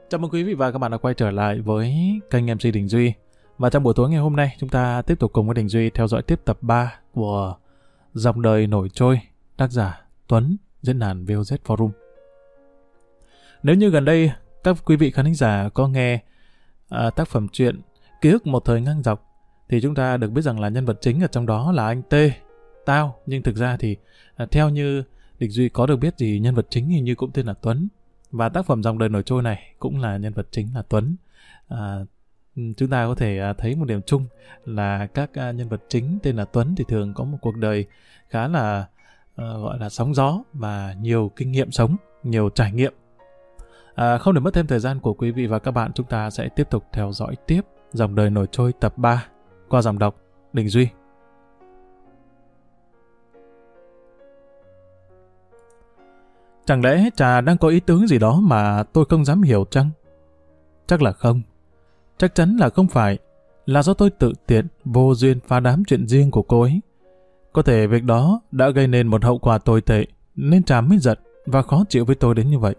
Chào mừng quý vị và các bạn đã quay trở lại với kênh MC Đình Duy. Và trong buổi tối ngày hôm nay, chúng ta tiếp tục cùng với Đình Duy theo dõi tiếp tập 3 của Dòng đời nổi trôi, tác giả Tuấn, diễn đàn VOZ Forum. Nếu như gần đây các quý vị khán thính giả có nghe tác phẩm truyện Ký ức một thời ngang dọc, thì chúng ta được biết rằng là nhân vật chính ở trong đó là anh T, Tao. Nhưng thực ra thì theo như Đình Duy có được biết thì nhân vật chính hình như cũng tên là Tuấn. Và tác phẩm Dòng đời nổi trôi này cũng là nhân vật chính là Tuấn. Chúng ta có thể thấy một điểm chung là các nhân vật chính tên là Tuấn thì thường có một cuộc đời khá là gọi là sóng gió và nhiều kinh nghiệm sống, nhiều trải nghiệm. Không để mất thêm thời gian của quý vị và các bạn, chúng ta sẽ tiếp tục theo dõi tiếp Dòng đời nổi trôi tập 3 qua giọng đọc Đình Duy. Chẳng lẽ Trà đang có ý tứ gì đó mà tôi không dám hiểu chăng? Chắc là không. Chắc chắn là không phải. Là do tôi tự tiện, vô duyên phá đám chuyện riêng của cô ấy. Có thể việc đó đã gây nên một hậu quả tồi tệ, nên Trà mới giận và khó chịu với tôi đến như vậy.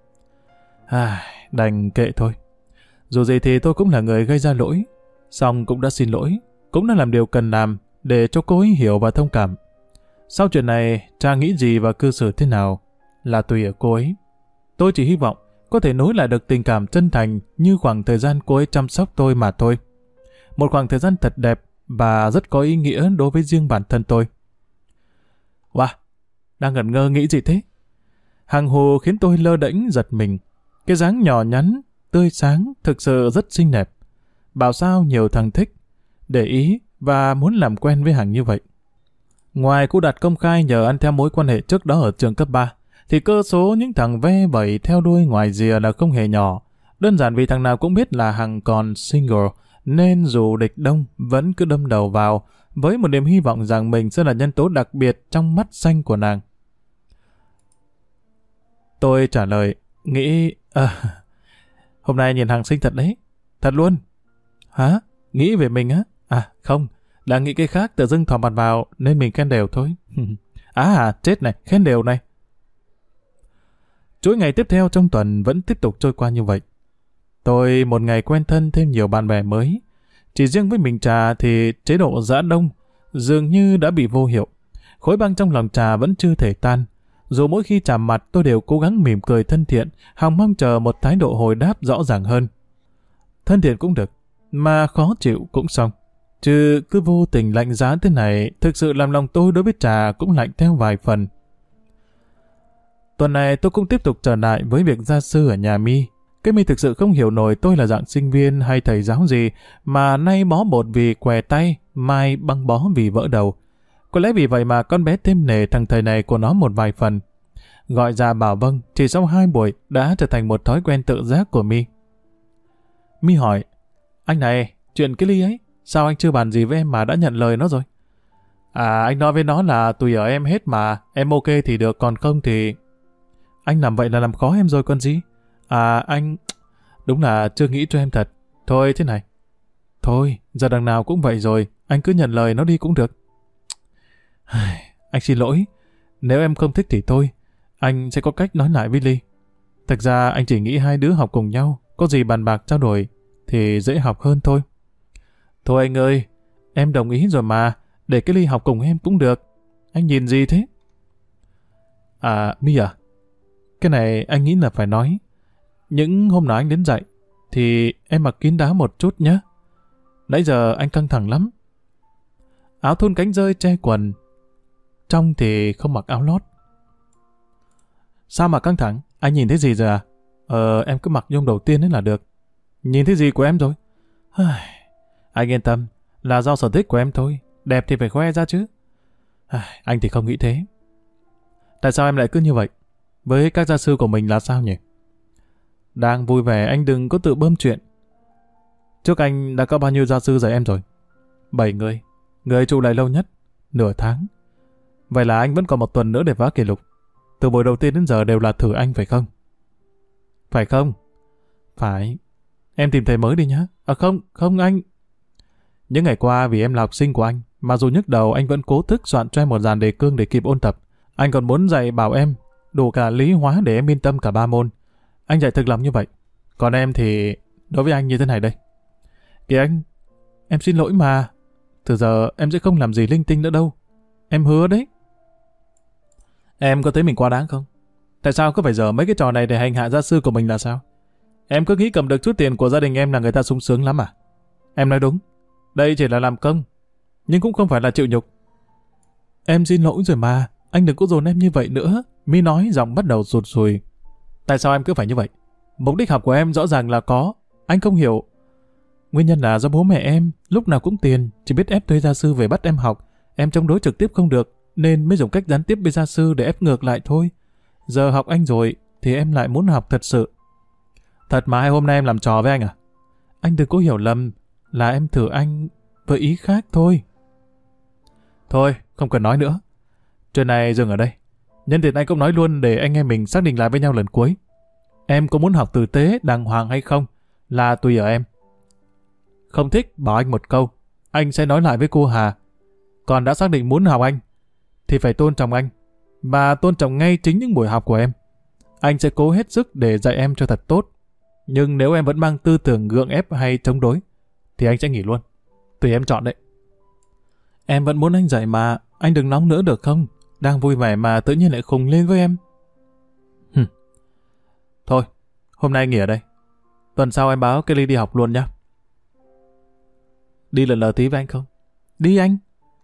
Đành kệ thôi. Dù gì thì tôi cũng là người gây ra lỗi. Xong cũng đã xin lỗi, cũng đã làm điều cần làm để cho cô ấy hiểu và thông cảm. Sau chuyện này, Trà nghĩ gì và cư xử thế nào là tùy ở cô ấy. Tôi chỉ hy vọng có thể nối lại được tình cảm chân thành như khoảng thời gian cô ấy chăm sóc tôi mà thôi. Một khoảng thời gian thật đẹp và rất có ý nghĩa đối với riêng bản thân tôi. Wow, đang ngẩn ngơ nghĩ gì thế? Hàng hồ khiến tôi lơ đễnh giật mình. Cái dáng nhỏ nhắn, tươi sáng thực sự rất xinh đẹp. Bảo sao nhiều thằng thích, để ý và muốn làm quen với Hằng như vậy. Ngoài cô đặt công khai nhờ ăn theo mối quan hệ trước đó ở trường cấp 3, thì cơ số những thằng ve vẩy theo đuôi ngoài rìa là không hề nhỏ. Đơn giản vì thằng nào cũng biết là Hằng còn single, nên dù địch đông vẫn cứ đâm đầu vào, với một niềm hy vọng rằng mình sẽ là nhân tố đặc biệt trong mắt xanh của nàng. Tôi trả lời, nghĩ... hôm nay nhìn Hằng xinh thật đấy. Thật luôn. Hả? Nghĩ về mình á? Không, là nghĩ cái khác tự dưng thò mặt vào nên mình khen đều thôi. Chết này, khen đều này. Chuỗi ngày tiếp theo trong tuần vẫn tiếp tục trôi qua như vậy. Tôi một ngày quen thân thêm nhiều bạn bè mới. Chỉ riêng với mình Trà thì chế độ giã đông dường như đã bị vô hiệu. Khối băng trong lòng Trà vẫn chưa thể tan. Dù mỗi khi chạm mặt tôi đều cố gắng mỉm cười thân thiện, hòng mong chờ một thái độ hồi đáp rõ ràng hơn. Thân thiện cũng được, mà khó chịu cũng xong. Chứ cứ vô tình lạnh giá thế này, thực sự làm lòng tôi đối với Trà cũng lạnh theo vài phần. Tuần này tôi cũng tiếp tục trở lại với việc gia sư ở nhà My. Cái My thực sự không hiểu nổi tôi là dạng sinh viên hay thầy giáo gì, mà nay bó bột vì què tay, mai băng bó vì vỡ đầu. Có lẽ vì vậy mà con bé thêm nể thằng thầy này của nó một vài phần. Gọi ra bảo vâng, chỉ sau 2 buổi đã trở thành một thói quen tự giác của My. My hỏi, anh này, chuyện cái ly ấy, sao anh chưa bàn gì với em mà đã nhận lời nó rồi? Anh nói với nó là tùy ở em hết mà, em ok thì được, còn không thì... Anh làm vậy là làm khó em rồi con gì? Anh... Đúng là chưa nghĩ cho em thật. Thôi thế này. Thôi, giờ đằng nào cũng vậy rồi, anh cứ nhận lời nó đi cũng được. Anh xin lỗi. Nếu em không thích thì thôi, anh sẽ có cách nói lại với Ly. Thực ra anh chỉ nghĩ hai đứa học cùng nhau, có gì bàn bạc trao đổi thì dễ học hơn thôi. Thôi anh ơi, em đồng ý rồi mà, để cái Ly học cùng em cũng được. Anh nhìn gì thế? My à? Cái này anh nghĩ là phải nói. Những hôm nào anh đến dạy thì em mặc kín đáo một chút nhé. Nãy giờ anh căng thẳng lắm. Áo thun cánh rơi che quần, trong thì không mặc áo lót. Sao mà căng thẳng? Anh nhìn thấy gì rồi à? Em cứ mặc nhung đầu tiên ấy là được. Nhìn thấy gì của em rồi? Anh yên tâm, là do sở thích của em thôi. Đẹp thì phải khoe ra chứ. Anh thì không nghĩ thế. Tại sao em lại cứ như vậy? Với các gia sư của mình là sao nhỉ? Đang vui vẻ anh đừng có tự bơm chuyện. Trước anh đã có bao nhiêu gia sư dạy em rồi? 7 người. Người trụ lại lâu nhất, nửa tháng. Vậy là anh vẫn còn một tuần nữa để phá kỷ lục. Từ buổi đầu tiên đến giờ đều là thử anh phải không? Phải không? Phải. Em tìm thầy mới đi nhá. Không anh. Những ngày qua vì em là học sinh của anh, mà dù nhức đầu anh vẫn cố thức soạn cho em một dàn đề cương để kịp ôn tập. Anh còn muốn dạy bảo em đủ cả lý hóa để em yên tâm cả 3 môn. Anh dạy thực lòng như vậy. Còn em thì đối với anh như thế này đây. Kìa anh, em xin lỗi mà. Từ giờ em sẽ không làm gì linh tinh nữa đâu. Em hứa đấy. Em có thấy mình quá đáng không? Tại sao cứ phải dở mấy cái trò này để hành hạ gia sư của mình là sao? Em cứ nghĩ cầm được chút tiền của gia đình em là người ta sung sướng lắm à? Em nói đúng. Đây chỉ là làm công, nhưng cũng không phải là chịu nhục. Em xin lỗi rồi mà. Anh đừng có dồn em như vậy nữa. Mi nói giọng bắt đầu rụt rùi. Tại sao em cứ phải như vậy? Mục đích học của em rõ ràng là có. Anh không hiểu. Nguyên nhân là do bố mẹ em lúc nào cũng tiền, chỉ biết ép thuê gia sư về bắt em học. Em chống đối trực tiếp không được, nên mới dùng cách gián tiếp với gia sư để ép ngược lại thôi. Giờ học anh rồi, thì em lại muốn học thật sự. Thật mà, hay hôm nay em làm trò với anh à? Anh đừng có hiểu lầm, là em thử anh với ý khác thôi. Thôi, không cần nói nữa. Chuyện này dừng ở đây. Nhân tiện anh cũng nói luôn để anh em mình xác định lại với nhau lần cuối. Em có muốn học tử tế, đàng hoàng hay không, là tùy ở em. Không thích, bảo anh một câu. Anh sẽ nói lại với cô Hà. Còn đã xác định muốn học anh, thì phải tôn trọng anh. Và tôn trọng ngay chính những buổi học của em. Anh sẽ cố hết sức để dạy em cho thật tốt. Nhưng nếu em vẫn mang tư tưởng gượng ép hay chống đối, thì anh sẽ nghỉ luôn. Tùy em chọn đấy. Em vẫn muốn anh dạy mà, anh đừng nóng nữa được không? Đang vui vẻ mà tự nhiên lại khùng lên với em. Thôi, hôm nay nghỉ ở đây. Tuần sau em báo Kelly đi học luôn nhá. Đi lần lờ tí với anh không? Đi anh.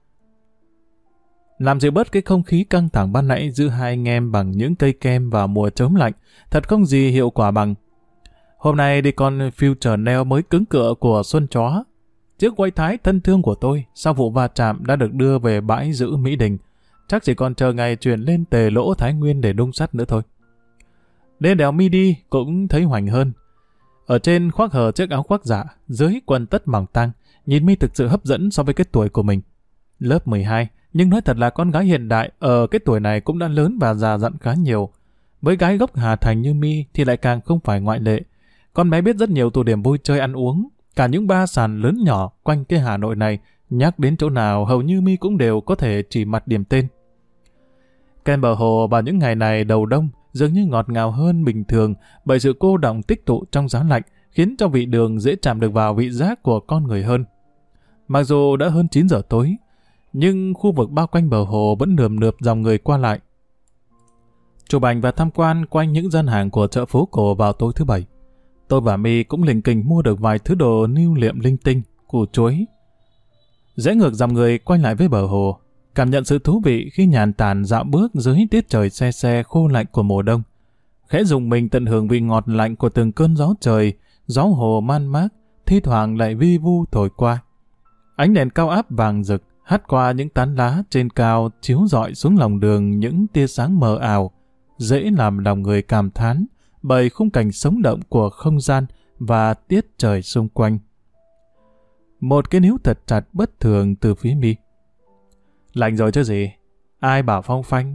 Làm dịu bớt cái không khí căng thẳng ban nãy giữa hai anh em bằng những cây kem vào mùa chớm lạnh, thật không gì hiệu quả bằng. Hôm nay đi con Future Nail mới cứng cựa của Xuân Chó. Chiếc quay thái thân thương của tôi sau vụ va chạm đã được đưa về bãi giữ Mỹ Đình. Chắc chỉ còn chờ ngày chuyển lên Tề Lỗ Thái Nguyên để đung sắt nữa thôi. Đến đèo midi cũng thấy hoành hơn. Ở trên khoác hở chiếc áo khoác dạ, dưới quần tất mỏng tang, nhìn Mi thực sự hấp dẫn so với cái tuổi của mình. Lớp 12, nhưng nói thật là con gái hiện đại ở cái tuổi này cũng đã lớn và già dặn khá nhiều. Với gái gốc Hà Thành như Mi thì lại càng không phải ngoại lệ. Con bé biết rất nhiều tụ điểm vui chơi ăn uống, cả những bar sàn lớn nhỏ quanh cái Hà Nội này, nhắc đến chỗ nào hầu như Mi cũng đều có thể chỉ mặt điểm tên. Ken bờ hồ vào những ngày này đầu đông dường như ngọt ngào hơn bình thường bởi sự cô đọng tích tụ trong giá lạnh, khiến cho vị đường dễ chạm được vào vị giác của con người hơn. Mặc dù đã hơn 9 giờ tối, nhưng khu vực bao quanh bờ hồ vẫn nườm nượp dòng người qua lại. Chụp ảnh và tham quan quanh những gian hàng của chợ phố cổ vào tối thứ Bảy. Tôi và My cũng lình kình mua được vài thứ đồ lưu niệm linh tinh, củ chuối. Rẽ ngược dòng người quay lại với bờ hồ, cảm nhận sự thú vị khi nhàn tản dạo bước dưới tiết trời se se khô lạnh của mùa đông. Khẽ dùng mình tận hưởng vị ngọt lạnh của từng cơn gió trời, gió hồ man mác, thi thoảng lại vi vu thổi qua. Ánh đèn cao áp vàng rực hắt qua những tán lá trên cao chiếu rọi xuống lòng đường những tia sáng mờ ảo, dễ làm lòng người cảm thán bởi khung cảnh sống động của không gian và tiết trời xung quanh. Một cái níu thật chặt bất thường từ phía Mi. Lạnh rồi chứ gì? Ai bảo phong phanh?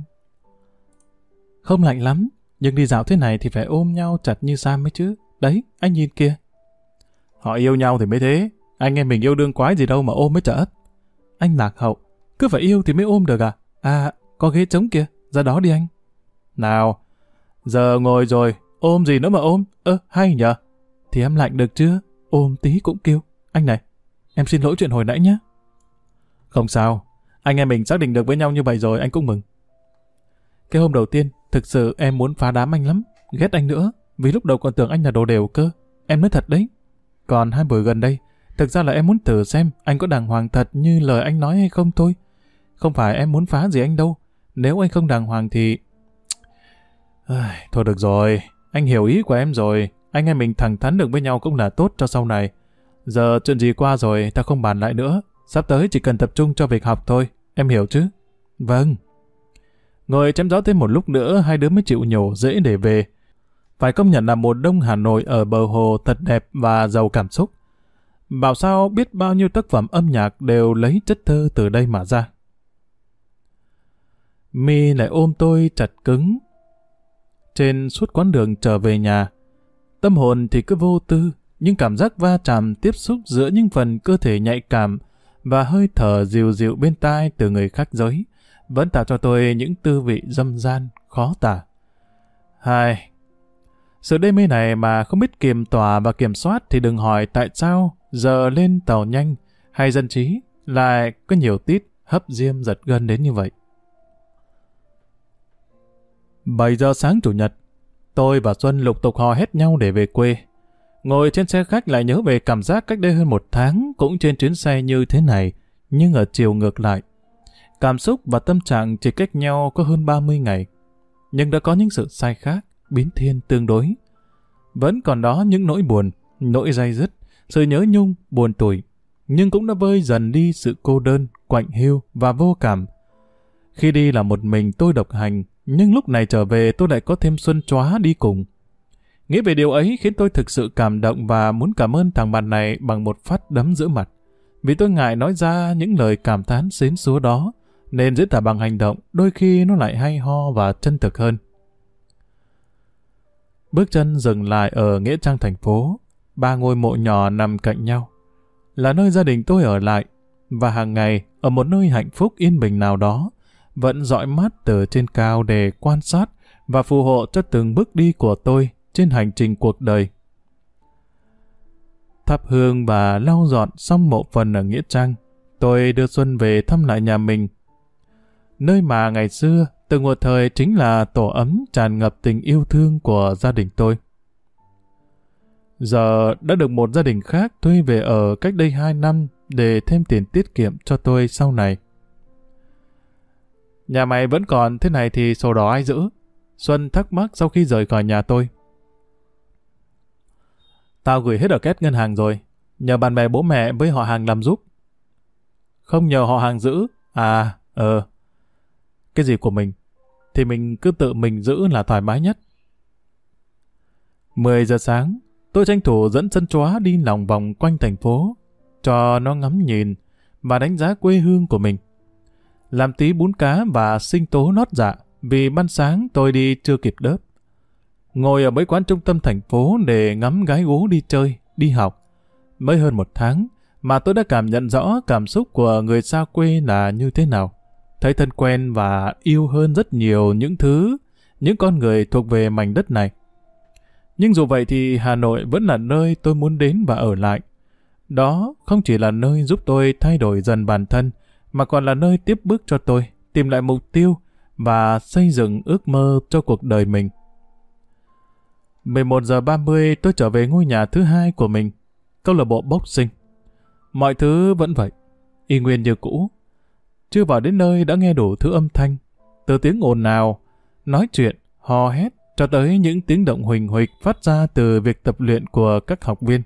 Không lạnh lắm, nhưng đi dạo thế này thì phải ôm nhau chặt như Sam mới chứ. Đấy, anh nhìn kia. Họ yêu nhau thì mới thế. Anh em mình yêu đương quái gì đâu mà ôm mới chợ. Anh lạc hậu, cứ phải yêu thì mới ôm được à? À, có ghế trống kìa, ra đó đi anh. Nào, giờ ngồi rồi, ôm gì nữa mà ôm? Hay nhờ. Thì em lạnh được chưa? Ôm tí cũng kêu. Anh này, em xin lỗi chuyện hồi nãy nhé. Không sao, anh em mình xác định được với nhau như vậy rồi, anh cũng mừng. Cái hôm đầu tiên, thực sự em muốn phá đám anh lắm, ghét anh nữa, vì lúc đầu còn tưởng anh là đồ đều cơ. Em nói thật đấy. Còn 2 buổi gần đây, thực ra là em muốn thử xem anh có đàng hoàng thật như lời anh nói hay không thôi. Không phải em muốn phá gì anh đâu. Nếu anh không đàng hoàng thì... Thôi được rồi, anh hiểu ý của em rồi. Anh em mình thẳng thắn được với nhau cũng là tốt cho sau này. Giờ chuyện gì qua rồi, ta không bàn lại nữa. Sắp tới chỉ cần tập trung cho việc học thôi. Em hiểu chứ? Vâng. Ngồi chém gió thêm một lúc nữa, hai đứa mới chịu nhổ dễ để về. Phải công nhận là mùa đông Hà Nội ở bờ hồ thật đẹp và giàu cảm xúc. Bảo sao biết bao nhiêu tác phẩm âm nhạc đều lấy chất thơ từ đây mà ra. My lại ôm tôi chặt cứng. Trên suốt quãng đường trở về nhà, tâm hồn thì cứ vô tư, nhưng cảm giác va chạm tiếp xúc giữa những phần cơ thể nhạy cảm và hơi thở dịu dịu bên tai từ người khác giới vẫn tạo cho tôi những tư vị dâm gian khó tả. Sự đê mê này mà không biết kiềm tỏa và kiểm soát thì đừng hỏi tại sao giờ lên tàu nhanh hay dân trí lại có nhiều tít hấp diêm giật gân đến như vậy. 7 giờ sáng Chủ nhật, tôi và Xuân lục tục hò hét nhau để về quê. Ngồi trên xe khách lại nhớ về cảm giác cách đây hơn 1 tháng cũng trên chuyến xe như thế này, nhưng ở chiều ngược lại. Cảm xúc và tâm trạng chỉ cách nhau có hơn 30 ngày, nhưng đã có những sự sai khác, biến thiên tương đối. Vẫn còn đó những nỗi buồn, nỗi day dứt, sự nhớ nhung, buồn tủi, nhưng cũng đã vơi dần đi sự cô đơn, quạnh hiu và vô cảm. Khi đi là một mình tôi độc hành, nhưng lúc này trở về tôi lại có thêm Xuân chóa đi cùng. Nghĩ về điều ấy khiến tôi thực sự cảm động và muốn cảm ơn thằng bạn này bằng một phát đấm giữa mặt. Vì tôi ngại nói ra những lời cảm thán xến xúa đó, nên diễn tả bằng hành động đôi khi nó lại hay ho và chân thực hơn. Bước chân dừng lại ở nghĩa trang thành phố, 3 ngôi mộ nhỏ nằm cạnh nhau. Là nơi gia đình tôi ở lại, và hàng ngày ở một nơi hạnh phúc yên bình nào đó, vẫn dõi mắt từ trên cao để quan sát và phù hộ cho từng bước đi của tôi trên hành trình cuộc đời. Thắp hương và lau dọn xong mộ phần ở nghĩa trang, tôi đưa Xuân về thăm lại nhà mình. Nơi mà ngày xưa, từ một thời chính là tổ ấm tràn ngập tình yêu thương của gia đình tôi. Giờ đã được một gia đình khác thuê về ở cách đây 2 năm để thêm tiền tiết kiệm cho tôi sau này. Nhà mày vẫn còn thế này thì sổ đỏ ai giữ? Xuân thắc mắc sau khi rời khỏi nhà tôi. Tao gửi hết ở két ngân hàng rồi, nhờ bạn bè bố mẹ với họ hàng làm giúp. Không nhờ họ hàng giữ? À, cái gì của mình, thì mình cứ tự mình giữ là thoải mái nhất. 10 giờ sáng, tôi tranh thủ dẫn Xuân chóa đi lòng vòng quanh thành phố, cho nó ngắm nhìn và đánh giá quê hương của mình. Làm tí bún cá và sinh tố nót dạ, vì ban sáng tôi đi chưa kịp đớp. Ngồi ở mấy quán trung tâm thành phố để ngắm gái gú đi chơi, đi học. Mới hơn 1 tháng mà tôi đã cảm nhận rõ cảm xúc của người xa quê là như thế nào. Thấy thân quen và yêu hơn rất nhiều những con người thuộc về mảnh đất này. Nhưng dù vậy thì Hà Nội vẫn là nơi tôi muốn đến và ở lại. Đó không chỉ là nơi giúp tôi thay đổi dần bản thân, mà còn là nơi tiếp bước cho tôi tìm lại mục tiêu và xây dựng ước mơ cho cuộc đời mình. 11 giờ 30 tôi trở về ngôi nhà thứ 2 của mình, câu lạc bộ boxing. Mọi thứ vẫn vậy, y nguyên như cũ. Chưa vào đến nơi đã nghe đủ thứ âm thanh, từ tiếng ồn ào, nói chuyện, hò hét, cho tới những tiếng động huỳnh huỵch phát ra từ việc tập luyện của các học viên.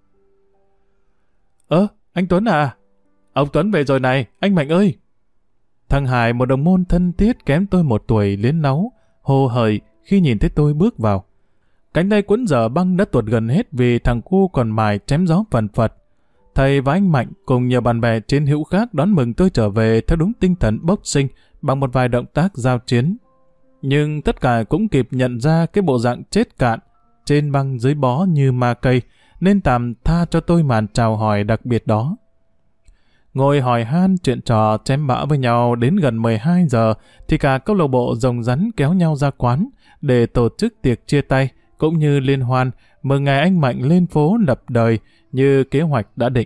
Anh Tuấn à? Ông Tuấn về rồi này, anh Mạnh ơi! Thằng Hải, một đồng môn thân thiết kém tôi 1 tuổi, liến náu, hồ hởi khi nhìn thấy tôi bước vào. Cánh tay quấn dở băng đã tuột gần hết vì thằng cu còn mài chém gió phần phật. Thầy và anh Mạnh cùng nhiều bạn bè chiến hữu khác đón mừng tôi trở về theo đúng tinh thần boxing bằng một vài động tác giao chiến. Nhưng tất cả cũng kịp nhận ra cái bộ dạng chết cạn, trên băng dưới bó như ma cây, nên tạm tha cho tôi màn chào hỏi đặc biệt đó. Ngồi hỏi han chuyện trò chém bã với nhau đến gần 12 giờ thì cả câu lạc bộ rồng rắn kéo nhau ra quán để tổ chức tiệc chia tay cũng như liên hoan mừng ngày anh Mạnh lên phố lập đời như kế hoạch đã định.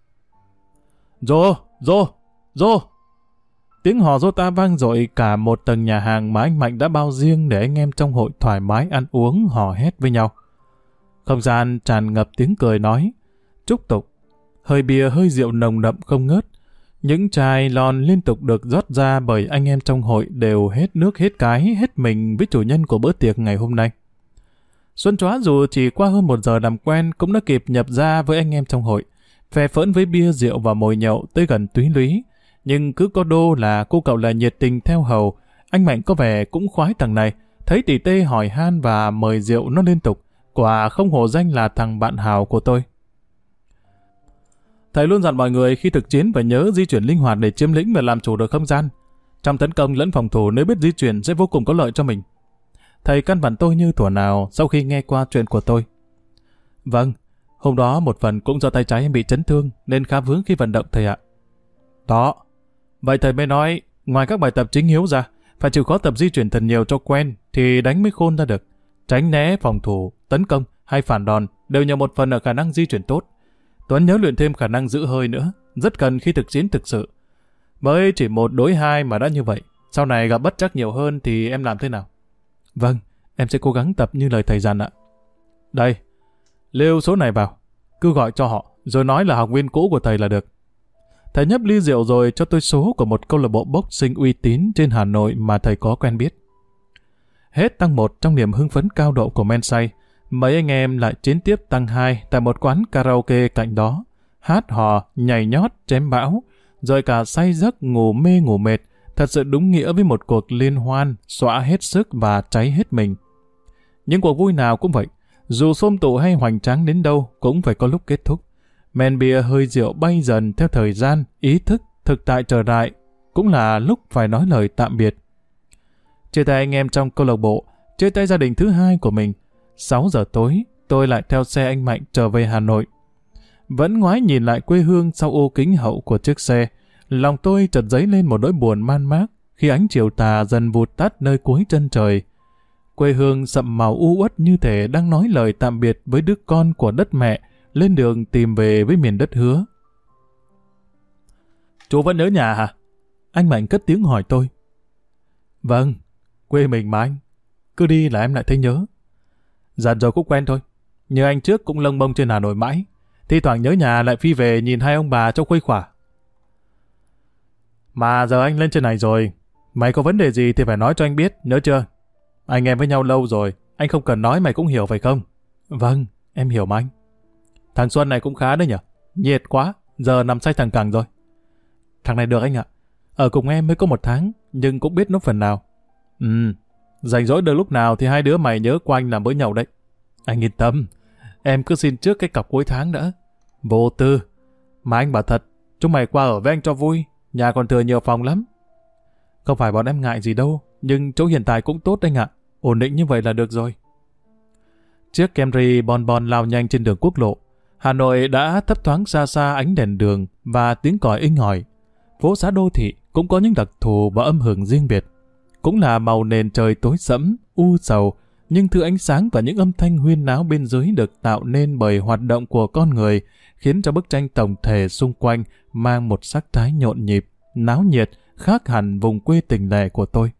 Rô! Tiếng hò rô ta vang dội cả một tầng nhà hàng mà anh Mạnh đã bao riêng để anh em trong hội thoải mái ăn uống hò hét với nhau. Không gian tràn ngập tiếng cười nói, chúc tục. Hơi bia hơi rượu nồng đậm không ngớt. Những chai lon liên tục được rót ra bởi anh em trong hội đều hết nước hết cái, hết mình với chủ nhân của bữa tiệc ngày hôm nay. Xuân chóa dù chỉ qua hơn 1 giờ làm quen cũng đã kịp nhập ra với anh em trong hội, phe phỡn với bia rượu và mồi nhậu tới gần túy lúy. Nhưng cứ có đô là cô cậu là nhiệt tình theo hầu, anh Mạnh có vẻ cũng khoái thằng này, thấy tỉ tê hỏi han và mời rượu nó liên tục, quả không hổ danh là thằng bạn hào của tôi. Thầy luôn dặn mọi người khi thực chiến phải nhớ di chuyển linh hoạt để chiếm lĩnh và làm chủ được không gian. Trong tấn công lẫn phòng thủ, nếu biết di chuyển sẽ vô cùng có lợi cho mình. Thầy căn dặn tôi như thuở nào sau khi nghe qua chuyện của tôi. Vâng, hôm đó một phần cũng do tay trái em bị chấn thương nên khá vướng khi vận động thầy ạ. Đó, vậy thầy mới nói, ngoài các bài tập chính yếu ra, phải chịu khó tập di chuyển thật nhiều cho quen thì đánh mới khôn ra được. Tránh né phòng thủ, tấn công hay phản đòn đều nhờ một phần ở khả năng di chuyển tốt. Tuấn nhớ luyện thêm khả năng giữ hơi nữa, rất cần khi thực chiến thực sự. Mới chỉ 1 đối 2 mà đã như vậy, sau này gặp bất trắc nhiều hơn thì em làm thế nào? Vâng, em sẽ cố gắng tập như lời thầy dặn ạ. Đây, lưu số này vào, cứ gọi cho họ, rồi nói là học viên cũ của thầy là được. Thầy nhấp ly rượu rồi cho tôi số của một câu lạc bộ boxing uy tín trên Hà Nội mà thầy có quen biết. Hết tăng 1 trong niềm hưng phấn cao độ của men say, mấy anh em lại chiến tiếp tăng 2 tại một quán karaoke cạnh đó, hát hò, nhảy nhót, chém bão, rồi cả say giấc ngủ mê ngủ mệt, thật sự đúng nghĩa với một cuộc liên hoan, xõa hết sức và cháy hết mình. Những cuộc vui nào cũng vậy, dù xôm tụ hay hoành tráng đến đâu cũng phải có lúc kết thúc. Men bia hơi rượu bay dần theo thời gian, ý thức, thực tại trở lại, cũng là lúc phải nói lời tạm biệt. Chia tay anh em trong câu lạc bộ, chia tay gia đình thứ hai của mình. 6 giờ tối, tôi lại theo xe anh Mạnh trở về Hà Nội. Vẫn ngoái nhìn lại quê hương sau ô kính hậu của chiếc xe, lòng tôi chợt dấy lên một nỗi buồn man mác khi ánh chiều tà dần vụt tắt nơi cuối chân trời. Quê hương sậm màu u uất như thể đang nói lời tạm biệt với đứa con của đất mẹ, lên đường tìm về với miền đất hứa. Chú vẫn nhớ nhà hả? Anh Mạnh cất tiếng hỏi tôi. Vâng, quê mình mà anh. Cứ đi là em lại thấy nhớ. Dần rồi cũng quen thôi. Như anh trước cũng lông bông trên Hà Nội mãi. Thi thoảng nhớ nhà lại phi về nhìn hai ông bà cho khuây khỏa. Mà giờ anh lên trên này rồi, mày có vấn đề gì thì phải nói cho anh biết, nhớ chưa? Anh em với nhau lâu rồi, anh không cần nói mày cũng hiểu phải không? Vâng, em hiểu mà anh. Thằng Xuân này cũng khá đấy nhở? Nhiệt quá, giờ nằm say thằng cẳng rồi. Thằng này được anh ạ. Ở cùng em mới có 1 tháng, nhưng cũng biết nó phần nào. Rảnh rỗi được lúc nào thì hai đứa mày nhớ qua anh làm bữa nhậu đấy. Anh yên tâm, em cứ xin trước cái cọc cuối tháng đã. Vô tư. Mà anh bảo thật, chúng mày qua ở với anh cho vui, nhà còn thừa nhiều phòng lắm. Không phải bọn em ngại gì đâu, nhưng chỗ hiện tại cũng tốt anh ạ. Ổn định như vậy là được rồi. Chiếc Camry bon bon lao nhanh trên đường quốc lộ. Hà Nội đã thấp thoáng xa xa ánh đèn đường và tiếng còi inh ỏi. Phố xá đô thị cũng có những đặc thù và âm hưởng riêng biệt. Cũng là màu nền trời tối sẫm, u sầu, nhưng thứ ánh sáng và những âm thanh huyên náo bên dưới được tạo nên bởi hoạt động của con người, khiến cho bức tranh tổng thể xung quanh mang một sắc thái nhộn nhịp, náo nhiệt, khác hẳn vùng quê tình lẻ của tôi.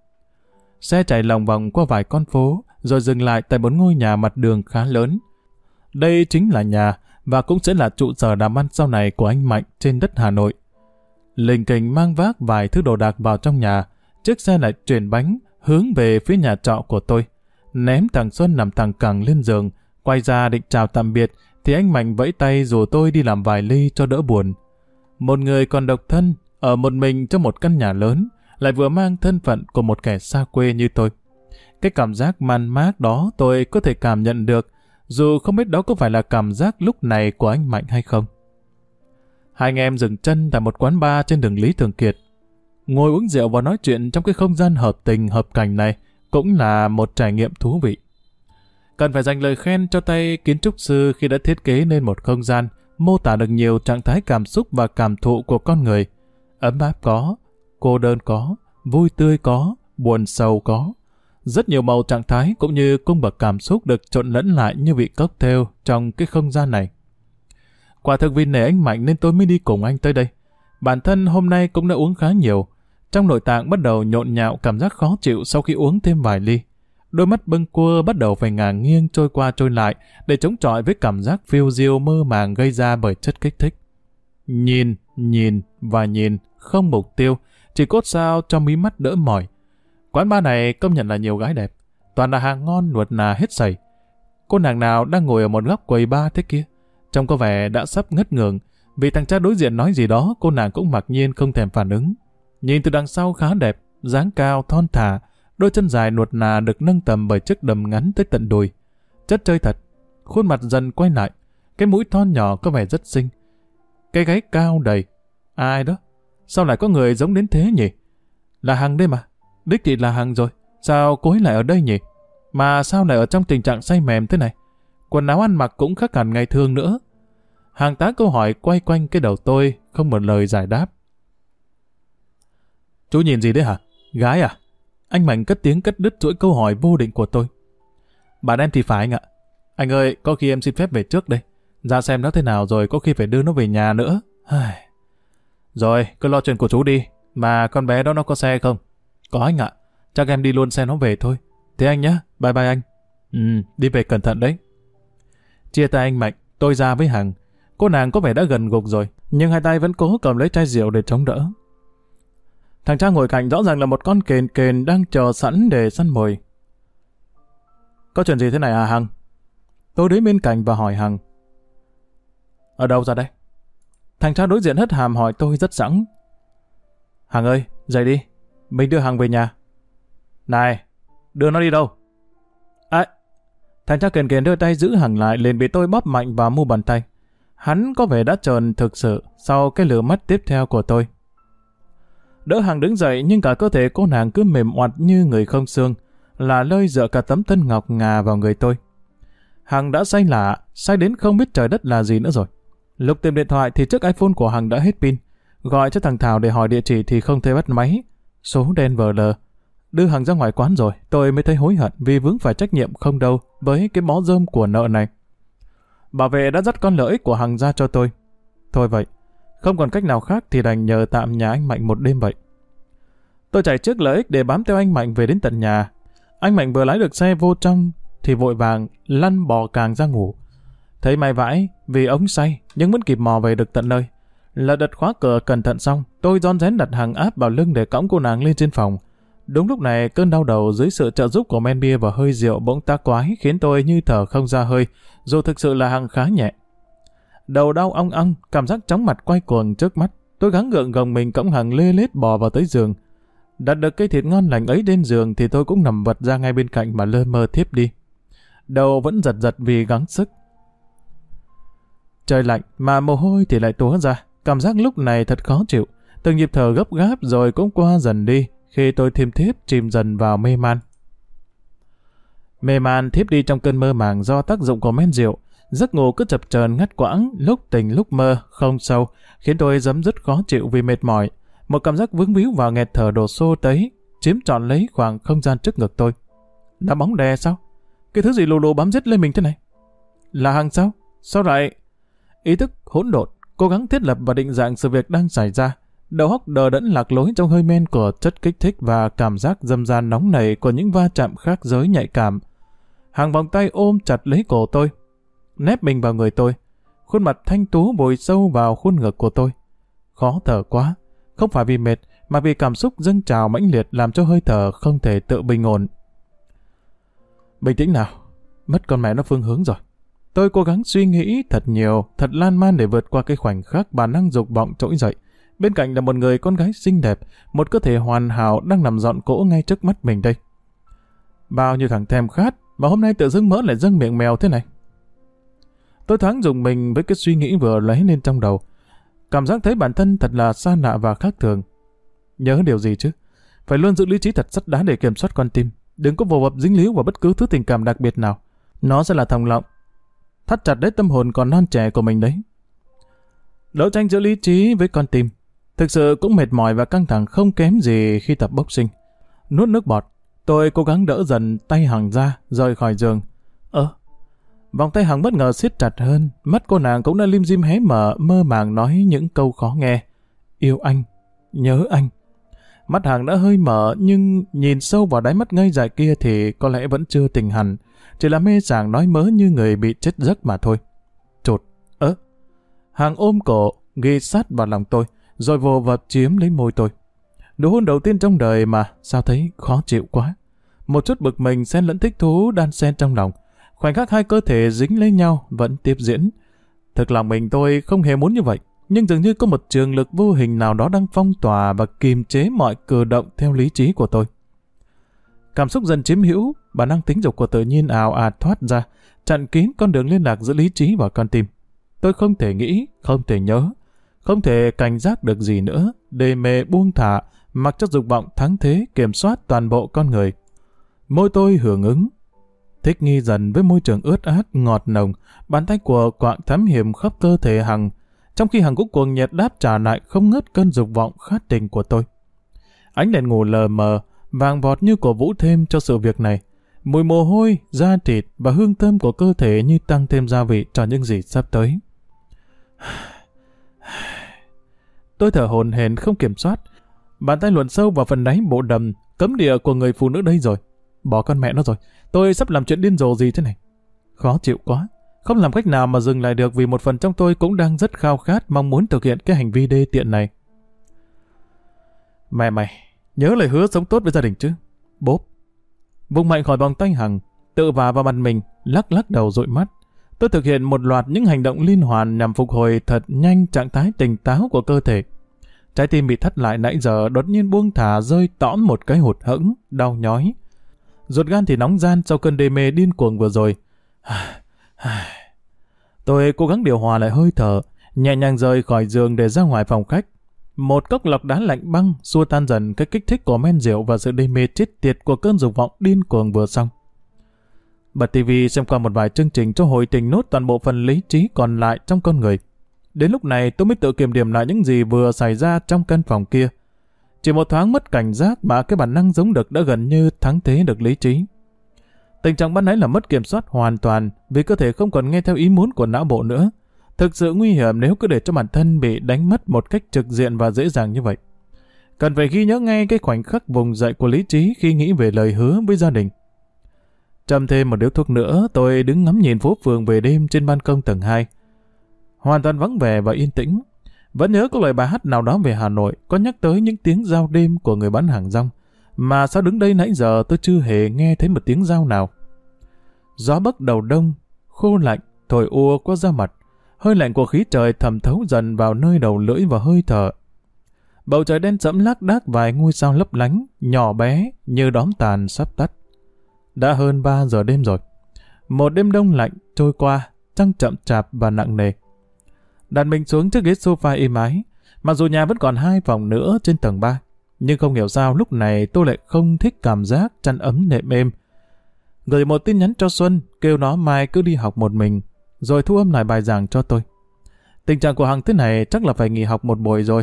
Xe chạy lòng vòng qua vài con phố, rồi dừng lại tại một ngôi nhà mặt đường khá lớn. Đây chính là nhà, và cũng sẽ là trụ sở làm ăn sau này của anh Mạnh trên đất Hà Nội. Lình kình mang vác vài thứ đồ đạc vào trong nhà, chiếc xe lại chuyển bánh, hướng về phía nhà trọ của tôi. Ném thằng Xuân nằm thẳng cẳng lên giường, quay ra định chào tạm biệt, thì anh Mạnh vẫy tay rủ tôi đi làm vài ly cho đỡ buồn. Một người còn độc thân, ở một mình trong một căn nhà lớn, lại vừa mang thân phận của một kẻ xa quê như tôi. Cái cảm giác man mác đó tôi có thể cảm nhận được, dù không biết đó có phải là cảm giác lúc này của anh Mạnh hay không. Hai anh em dừng chân tại một quán bar trên đường Lý Thường Kiệt. Ngồi uống rượu và nói chuyện trong cái không gian hợp tình hợp cảnh này cũng là một trải nghiệm thú vị. Cần phải dành lời khen cho tay kiến trúc sư khi đã thiết kế nên một không gian mô tả được nhiều trạng thái cảm xúc và cảm thụ của con người. Ấm áp có, cô đơn có, vui tươi có, buồn sầu có. Rất nhiều màu trạng thái cũng như cung bậc cảm xúc được trộn lẫn lại như vị cocktail trong cái không gian này. Quả thực vì nể anh Mạnh nên tôi mới đi cùng anh tới đây. Bản thân hôm nay cũng đã uống khá nhiều. Trong nội tạng bắt đầu nhộn nhạo cảm giác khó chịu sau khi uống thêm vài ly. Đôi mắt bâng quơ bắt đầu phải ngả nghiêng trôi qua trôi lại để chống chọi với cảm giác phiêu diêu mơ màng gây ra bởi chất kích thích. Nhìn, nhìn và nhìn, không mục tiêu, chỉ cốt sao cho mí mắt đỡ mỏi. Quán bar này công nhận là nhiều gái đẹp, toàn là hàng ngon nuột nà hết sảy. Cô nàng nào đang ngồi ở một góc quầy bar thế kia, trông có vẻ đã sắp ngất ngường, vì thằng cha đối diện nói gì đó cô nàng cũng mặc nhiên không thèm phản ứng. Nhìn từ đằng sau khá đẹp, dáng cao thon thả, đôi chân dài nuột nà được nâng tầm bởi chiếc đầm ngắn tới tận đùi. Chất chơi thật, khuôn mặt dần quay lại, cái mũi thon nhỏ có vẻ rất xinh, cái gáy cao đầy. Ai đó? Sao lại có người giống đến thế nhỉ? Là Hằng đây mà, đích thị là Hằng rồi. Sao cô ấy lại ở đây nhỉ? Mà sao lại ở trong tình trạng say mềm thế này? Quần áo ăn mặc cũng khác hẳn ngày thường nữa. Hàng tá câu hỏi quay quanh cái đầu tôi, không một lời giải đáp. Chú nhìn gì đấy hả? Gái à? Anh Mạnh cất tiếng cắt đứt chuỗi câu hỏi vô định của tôi. Bạn em thì phải anh ạ. Anh ơi, có khi em xin phép về trước đây. Ra xem nó thế nào rồi có khi phải đưa nó về nhà nữa. Rồi, cứ lo chuyện của chú đi. Mà con bé đó nó có xe không? Có anh ạ. Chắc em đi luôn xe nó về thôi. Thế anh nhá, bye bye anh. Đi về cẩn thận đấy. Chia tay anh Mạnh, tôi ra với Hằng. Cô nàng có vẻ đã gần gục rồi, nhưng hai tay vẫn cố cầm lấy chai rượu để chống đỡ. Thằng cha ngồi cạnh rõ ràng là một con kền kền đang chờ sẵn để săn mồi. Có chuyện gì thế này à Hằng? Tôi đến bên cạnh và hỏi Hằng. Ở đâu ra đây? Thằng cha đối diện hất hàm hỏi tôi rất sẵn. Hằng ơi, dậy đi. Mình đưa Hằng về nhà. Này, đưa nó đi đâu? Thằng cha kền kền đưa tay giữ Hằng lại liền bị tôi bóp mạnh vào mu bàn tay. Hắn có vẻ đã tròn thực sự sau cái lửa mắt tiếp theo của tôi. Đỡ Hằng đứng dậy nhưng cả cơ thể cô nàng cứ mềm oặt như người không xương, là lơi dựa cả tấm thân ngọc ngà vào người tôi. Hằng đã say lạ, say đến không biết trời đất là gì nữa rồi. Lúc tìm điện thoại thì chiếc iPhone của Hằng đã hết pin. Gọi cho thằng Thảo để hỏi địa chỉ thì không thấy bắt máy. Số đen vờ lờ. Đưa Hằng ra ngoài quán rồi, tôi mới thấy hối hận vì vướng phải trách nhiệm không đâu với cái bó rơm của nợ này. Bảo vệ đã dắt con lợi của Hằng ra cho tôi. Thôi vậy, không còn cách nào khác thì đành nhờ tạm nhà anh Mạnh một đêm vậy. Tôi chạy trước lợi ích để bám theo anh Mạnh về đến tận nhà. Anh Mạnh vừa lái được xe vô trong thì vội vàng lăn bò càng ra ngủ. Thấy may vãi vì ống say nhưng vẫn kịp mò về được tận nơi. Lật đật khóa cửa cẩn thận xong, tôi rón rén đặt Hằng áp vào lưng để cõng cô nàng lên trên phòng. Đúng lúc này cơn đau đầu dưới sự trợ giúp của men bia và hơi rượu bỗng tác quái khiến tôi như thở không ra hơi, dù thực sự là Hằng khá nhẹ. Đầu đau ong ong, cảm giác chóng mặt quay cuồng trước mắt. Tôi gắng gượng gồng mình cõng Hằng lê lết bò vào tới giường. Đặt được cây thịt ngon lành ấy lên giường thì tôi cũng nằm vật ra ngay bên cạnh mà lơ mơ thiếp đi. Đầu vẫn giật giật vì gắng sức. Trời lạnh mà mồ hôi thì lại túa ra. Cảm giác lúc này thật khó chịu. Từng nhịp thở gấp gáp rồi cũng qua dần đi khi tôi thêm thiếp chìm dần vào mê man. Mê man thiếp đi trong cơn mơ màng do tác dụng của men rượu. Giấc ngủ cứ chập chờn ngắt quãng, lúc tỉnh lúc mơ, không sâu, khiến tôi dấm dứt khó chịu vì mệt mỏi. Một cảm giác vướng víu và nghẹt thở đổ xô tới, chiếm trọn lấy khoảng không gian trước ngực tôi. Là bóng đè sao? Cái thứ gì lù lù bám giết lên mình thế này? Là Hằng sao? Sao lại? Ý thức hỗn độn, cố gắng thiết lập và định dạng sự việc đang xảy ra. Đầu óc đờ đẫn lạc lối trong hơi men của chất kích thích và cảm giác dâm gian nóng nảy của những va chạm khác giới nhạy cảm. Hằng vòng tay ôm chặt lấy cổ tôi, nép mình vào người tôi, khuôn mặt thanh tú vùi sâu vào khuôn ngực của tôi. Khó thở quá, không phải vì mệt mà vì cảm xúc dâng trào mãnh liệt làm cho hơi thở không thể tự bình ổn. Bình tĩnh nào, mất con mẹ nó phương hướng rồi. Tôi cố gắng suy nghĩ thật nhiều, thật lan man để vượt qua cái khoảnh khắc bản năng dục vọng trỗi dậy. Bên cạnh là một người con gái xinh đẹp, một cơ thể hoàn hảo đang nằm dọn cỗ ngay trước mắt mình đây. Bao nhiêu thằng thèm khát mà hôm nay tự dưng mỡ lại dâng miệng mèo thế này. Tôi thoáng dùng mình với cái suy nghĩ vừa lấy lên trong đầu. Cảm giác thấy bản thân thật là xa lạ và khác thường. Nhớ điều gì chứ? Phải luôn giữ lý trí thật sắt đá để kiểm soát con tim. Đừng có vồ vập dính líu vào bất cứ thứ tình cảm đặc biệt nào. Nó sẽ là thòng lọng, thắt chặt lấy tâm hồn còn non trẻ của mình đấy. Đấu tranh giữa lý trí với con tim thực sự cũng mệt mỏi và căng thẳng không kém gì khi tập boxing. Nuốt nước bọt, tôi cố gắng đỡ dần tay Hằng ra, rời khỏi giường. Vòng tay Hằng bất ngờ siết chặt hơn, mắt cô nàng cũng đã lim dim hé mở, mơ màng nói những câu khó nghe. Yêu anh, nhớ anh. Mắt Hằng đã hơi mở nhưng nhìn sâu vào đáy mắt ngây dại kia thì có lẽ vẫn chưa tỉnh hẳn, chỉ là mê sảng nói mớ như người bị chết giấc mà thôi. Chột, Hằng ôm cổ, ghi sát vào lòng tôi, rồi vồ vập chiếm lấy môi tôi. Nụ hôn đầu tiên trong đời mà sao thấy khó chịu quá. Một chút bực mình xen lẫn thích thú đan xen trong lòng. Khoảnh khắc hai cơ thể dính lấy nhau vẫn tiếp diễn. Thực lòng mình tôi không hề muốn như vậy, nhưng dường như có một trường lực vô hình nào đó đang phong tỏa và kiềm chế mọi cử động theo lý trí của tôi. Cảm xúc dần chiếm hữu, bản năng tính dục của tự nhiên ào ạt thoát ra, chặn kín con đường liên lạc giữa lý trí và con tim. Tôi không thể nghĩ, không thể nhớ, không thể cảnh giác được gì nữa, đê mê buông thả, mặc cho dục vọng thắng thế kiểm soát toàn bộ con người. Môi tôi hưởng ứng, thích nghi dần với môi trường ướt át, ngọt nồng, bàn tay của quạng thắm hiểm khắp cơ thể Hằng, trong khi Hằng cũng cuồng nhiệt đáp trả lại không ngớt cơn dục vọng khát tình của tôi. Ánh đèn ngủ lờ mờ, vàng vọt như cổ vũ thêm cho sự việc này. Mùi mồ hôi, da thịt và hương thơm của cơ thể như tăng thêm gia vị cho những gì sắp tới. Tôi thở hổn hển không kiểm soát. Bàn tay luồn sâu vào phần đáy bộ đầm cấm địa của người phụ nữ đây rồi. Bỏ con mẹ nó rồi. Tôi sắp làm chuyện điên rồ gì thế này. Khó chịu quá. Không làm cách nào mà dừng lại được vì một phần trong tôi cũng đang rất khao khát mong muốn thực hiện cái hành vi đê tiện này. Mẹ mày, nhớ lời hứa sống tốt với gia đình chứ. Bốp. Vùng mạnh khỏi vòng tay Hằng, tự vả vào mặt mình, lắc đầu dụi mắt. Tôi thực hiện một loạt những hành động liên hoàn nhằm phục hồi thật nhanh trạng thái tỉnh táo của cơ thể. Trái tim bị thắt lại nãy giờ đột nhiên buông thả rơi tõm một cái hụt hẫng, đau nhói. Ruột gan thì nóng ran sau cơn đê mê điên cuồng vừa rồi. Tôi cố gắng điều hòa lại hơi thở, nhẹ nhàng rời khỏi giường để ra ngoài phòng khách. Một cốc lọc đá lạnh băng xua tan dần cái kích thích của men rượu và sự đê mê chết tiệt của cơn dục vọng điên cuồng vừa xong. Bật tivi xem qua một vài chương trình cho hồi tỉnh nốt toàn bộ phần lý trí còn lại trong con người. Đến lúc này tôi mới tự kiềm điểm lại những gì vừa xảy ra trong căn phòng kia. Chỉ một thoáng mất cảnh giác mà cái bản năng giống đực đã gần như thắng thế được lý trí. Tình trạng ban nãy là mất kiểm soát hoàn toàn vì cơ thể không còn nghe theo ý muốn của não bộ nữa. Thực sự nguy hiểm nếu cứ để cho bản thân bị đánh mất một cách trực diện và dễ dàng như vậy. Cần phải ghi nhớ ngay cái khoảnh khắc vùng dậy của lý trí khi nghĩ về lời hứa với gia đình. Châm thêm một điếu thuốc nữa, tôi đứng ngắm nhìn phố phường về đêm trên ban công tầng 2. Hoàn toàn vắng vẻ và yên tĩnh. Vẫn nhớ có lời bài hát nào đó về Hà Nội có nhắc tới những tiếng dao đêm của người bán hàng rong. Mà sao đứng đây nãy giờ tôi chưa hề nghe thấy một tiếng dao nào. Gió bấc đầu đông, khô lạnh, thổi ùa qua da mặt. Hơi lạnh của khí trời thẩm thấu dần vào nơi đầu lưỡi và hơi thở. Bầu trời đen sẫm lác đác vài ngôi sao lấp lánh, nhỏ bé như đóm tàn sắp tắt. Đã hơn 3 giờ đêm rồi. Một đêm đông lạnh trôi qua, trăng chậm chạp và nặng nề. Đặt mình xuống chiếc ghế sofa êm ái. Mặc dù nhà vẫn còn 2 phòng nữa trên tầng 3, nhưng không hiểu sao lúc này tôi lại không thích cảm giác chăn ấm nệm êm. Gửi một tin nhắn cho Xuân, kêu nó mai cứ đi học một mình, rồi thu âm lại bài giảng cho tôi. Tình trạng của Hằng thế này chắc là phải nghỉ học một buổi rồi.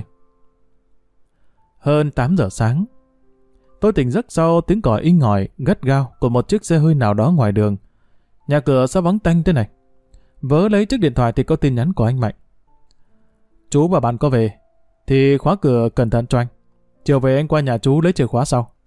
Hơn 8 giờ sáng. Tôi tỉnh giấc sau tiếng còi inh ỏi, gắt gao của một chiếc xe hơi nào đó ngoài đường. Nhà cửa sao vắng tanh thế này? Vớ lấy chiếc điện thoại thì có tin nhắn của anh Mạnh. Chú và bạn có về, thì khóa cửa cẩn thận cho anh. Chiều về anh qua nhà chú lấy chìa khóa sau.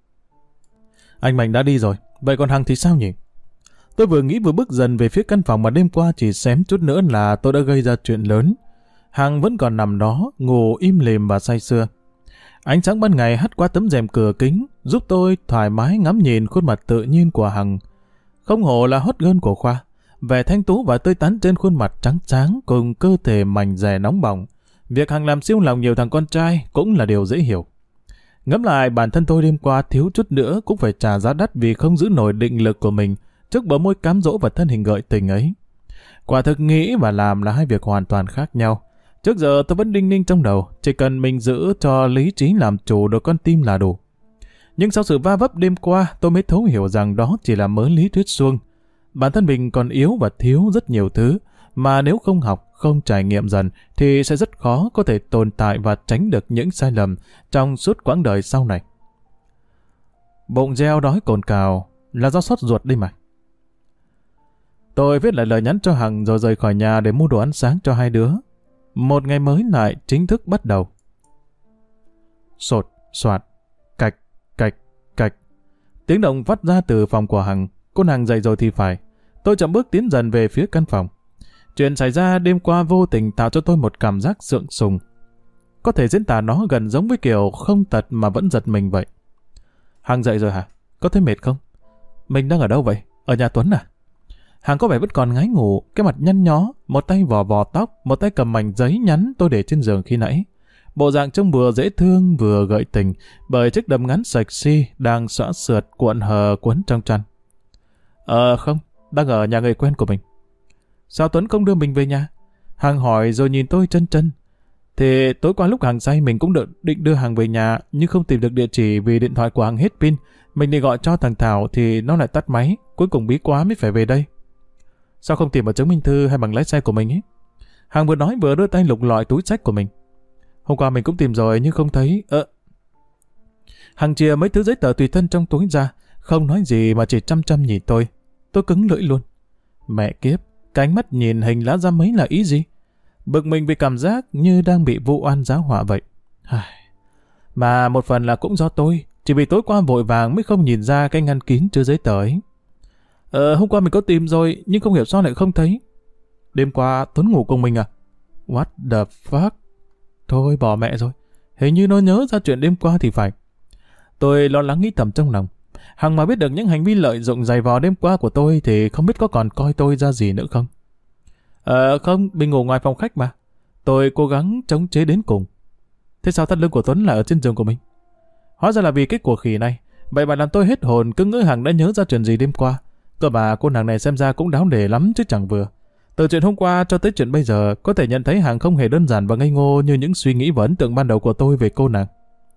Anh Mạnh đã đi rồi, vậy còn Hằng thì sao nhỉ? Tôi vừa nghĩ vừa bước dần về phía căn phòng mà đêm qua chỉ xém chút nữa là tôi đã gây ra chuyện lớn. Hằng vẫn còn nằm đó, ngủ im lìm và say sưa. Ánh sáng ban ngày hắt qua tấm rèm cửa kính, giúp tôi thoải mái ngắm nhìn khuôn mặt tự nhiên của Hằng. Không hổ là hot girl của khoa, vẻ thanh tú và tươi tắn trên khuôn mặt trắng sáng cùng cơ thể mảnh dẻ nóng bỏng. Việc Hằng làm siêu lòng nhiều thằng con trai cũng là điều dễ hiểu. Ngẫm lại bản thân tôi đêm qua thiếu chút nữa cũng phải trả giá đắt vì không giữ nổi định lực của mình trước bờ môi cám dỗ và thân hình gợi tình ấy. Quả thực nghĩ và làm là hai việc hoàn toàn khác nhau. Trước giờ tôi vẫn đinh ninh trong đầu, chỉ cần mình giữ cho lý trí làm chủ được con tim là đủ. Nhưng sau sự va vấp đêm qua, tôi mới thấu hiểu rằng đó chỉ là mớ lý thuyết suông. Bản thân mình còn yếu và thiếu rất nhiều thứ, mà nếu không học, không trải nghiệm dần, thì sẽ rất khó có thể tồn tại và tránh được những sai lầm trong suốt quãng đời sau này. Bụng reo đói cồn cào là do sốt ruột đi mà. Tôi viết lại lời nhắn cho Hằng rồi rời khỏi nhà để mua đồ ăn sáng cho hai đứa. Một ngày mới lại chính thức bắt đầu. Sột, soạt, cạch, cạch, cạch. Tiếng động phát ra từ phòng của Hằng. Cô nàng dậy rồi thì phải. Tôi chậm bước tiến dần về phía căn phòng. Chuyện xảy ra đêm qua vô tình tạo cho tôi một cảm giác sượng sùng. Có thể diễn tả nó gần giống với kiểu không tật mà vẫn giật mình vậy. Hằng dậy rồi hả? Có thấy mệt không? Mình đang ở đâu vậy? Ở nhà Tuấn à? Hằng có vẻ vẫn còn ngái ngủ, cái mặt nhăn nhó, một tay vò vò tóc, một tay cầm mảnh giấy nhắn tôi để trên giường khi nãy. Bộ dạng trông vừa dễ thương vừa gợi tình, bởi chiếc đầm ngắn sexy đang xõa sượt cuộn hờ quấn trong chăn. Không, đang ở nhà người quen của mình. Sao Tuấn không đưa mình về nhà? Hằng hỏi rồi nhìn tôi chân chân. Thì tối qua lúc Hằng say mình cũng định đưa Hằng về nhà, nhưng không tìm được địa chỉ vì điện thoại của Hằng hết pin. Mình đi gọi cho thằng Thảo thì nó lại tắt máy, cuối cùng bí quá mới phải về đây. Sao không tìm ở chứng minh thư hay bằng lái xe của mình ấy? Hằng vừa nói vừa đưa tay lục lọi túi xách của mình. Hôm qua mình cũng tìm rồi nhưng không thấy. Hằng chia mấy thứ giấy tờ tùy thân trong túi ra, không nói gì mà chỉ chăm chăm nhìn tôi. Tôi cứng lưỡi luôn. Mẹ kiếp, cái ánh mắt nhìn hình lá răm ấy là ý gì? Bực mình vì cảm giác như đang bị vu oan giáo họa vậy. Mà một phần là cũng do tôi, chỉ vì tối qua vội vàng mới không nhìn ra cái ngăn kín chứa giấy tờ ấy. Hôm qua mình có tìm rồi, nhưng không hiểu sao lại không thấy. Đêm qua Tuấn ngủ cùng mình à? What the fuck? Thôi bỏ mẹ rồi. Hình như nó nhớ ra chuyện đêm qua thì phải. Tôi lo lắng nghĩ thầm trong lòng. Hằng mà biết được những hành vi lợi dụng giày vò đêm qua của tôi thì không biết có còn coi tôi ra gì nữa không? Không, mình ngủ ngoài phòng khách mà. Tôi cố gắng chống chế đến cùng. Thế sao thắt lưng của Tuấn là ở trên giường của mình? Hóa ra là vì cái cuộc khỉ này. Vậy mà làm tôi hết hồn, cứ ngỡ Hằng đã nhớ ra chuyện gì đêm qua. Cơ mà cô nàng này xem ra cũng đáo để lắm chứ chẳng vừa. Từ chuyện hôm qua cho tới chuyện bây giờ, có thể nhận thấy Hằng không hề đơn giản và ngây ngô như những suy nghĩ và ấn tượng ban đầu của tôi về cô nàng.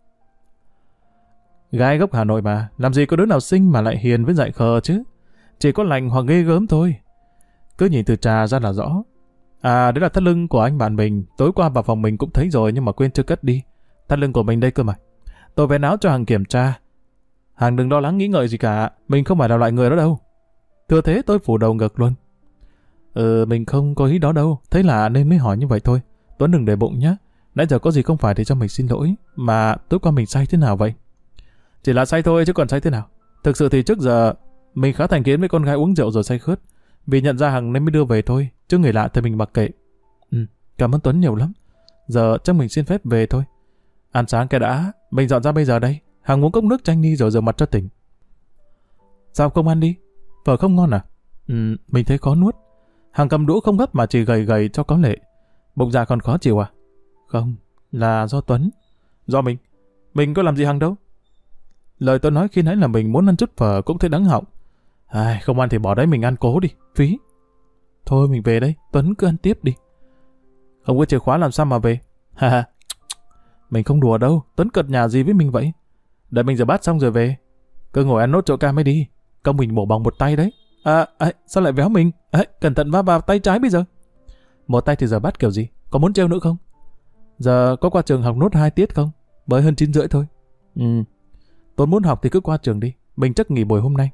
Gái gốc Hà Nội mà, làm gì có đứa nào xinh mà lại hiền với dại khờ chứ. Chỉ có lành hoặc ghê gớm thôi. Cứ nhìn từ trà ra là rõ. À, đấy là thắt lưng của anh bạn mình. Tối qua vào phòng mình cũng thấy rồi nhưng mà quên chưa cất đi. Thắt lưng của mình đây cơ mà. Tôi vén áo cho Hằng kiểm tra. Hằng đừng lo lắng nghĩ ngợi gì cả. Mình không phải là loại người đó đâu. Thừa thế tôi phủ đầu ngực luôn. Mình không có ý đó đâu. Thế là nên mới hỏi như vậy thôi. Tuấn đừng để bụng nhé. Nãy giờ có gì không phải thì cho mình xin lỗi. Mà tối qua mình say thế nào vậy? Chỉ là say thôi chứ còn say thế nào. Thực sự thì trước giờ mình khá thành kiến với con gái uống rượu rồi say khướt. Vì nhận ra Hằng nên mới đưa về thôi. Chứ người lạ thì mình mặc kệ. Cảm ơn Tuấn nhiều lắm. Giờ chắc mình xin phép về thôi. Ăn sáng cái đã. Mình dọn ra bây giờ đây. Hằng uống cốc nước chanh đi rồi rửa mặt cho tỉnh. Sao không ăn đi? Phở không ngon à? Mình thấy khó nuốt. Hằng cầm đũa không gấp mà chỉ gầy gầy cho có lệ. Bụng dạ còn khó chịu à? Không, là do Tuấn. Do mình? Mình có làm gì Hằng đâu. Lời tôi nói khi nãy là mình muốn ăn chút phở cũng thấy đắng họng. Không ăn thì bỏ đấy mình ăn cố đi, phí. Thôi mình về đây, Tuấn cứ ăn tiếp đi. Không có chìa khóa làm sao mà về? Mình không đùa đâu, Tuấn cợt nhà gì với mình vậy? Đợi mình rửa bát xong rồi về. Cứ ngồi ăn nốt chỗ cam mới đi. Công mình mổ bằng một tay đấy. Sao lại véo mình? Cẩn thận va vào tay trái bây giờ. Một tay thì rửa bát kiểu gì? Có muốn treo nữa không? Giờ có qua trường học nốt 2 tiết không? Mới hơn 9:30 thôi. Tuấn muốn học thì cứ qua trường đi. Mình chắc nghỉ buổi hôm nay.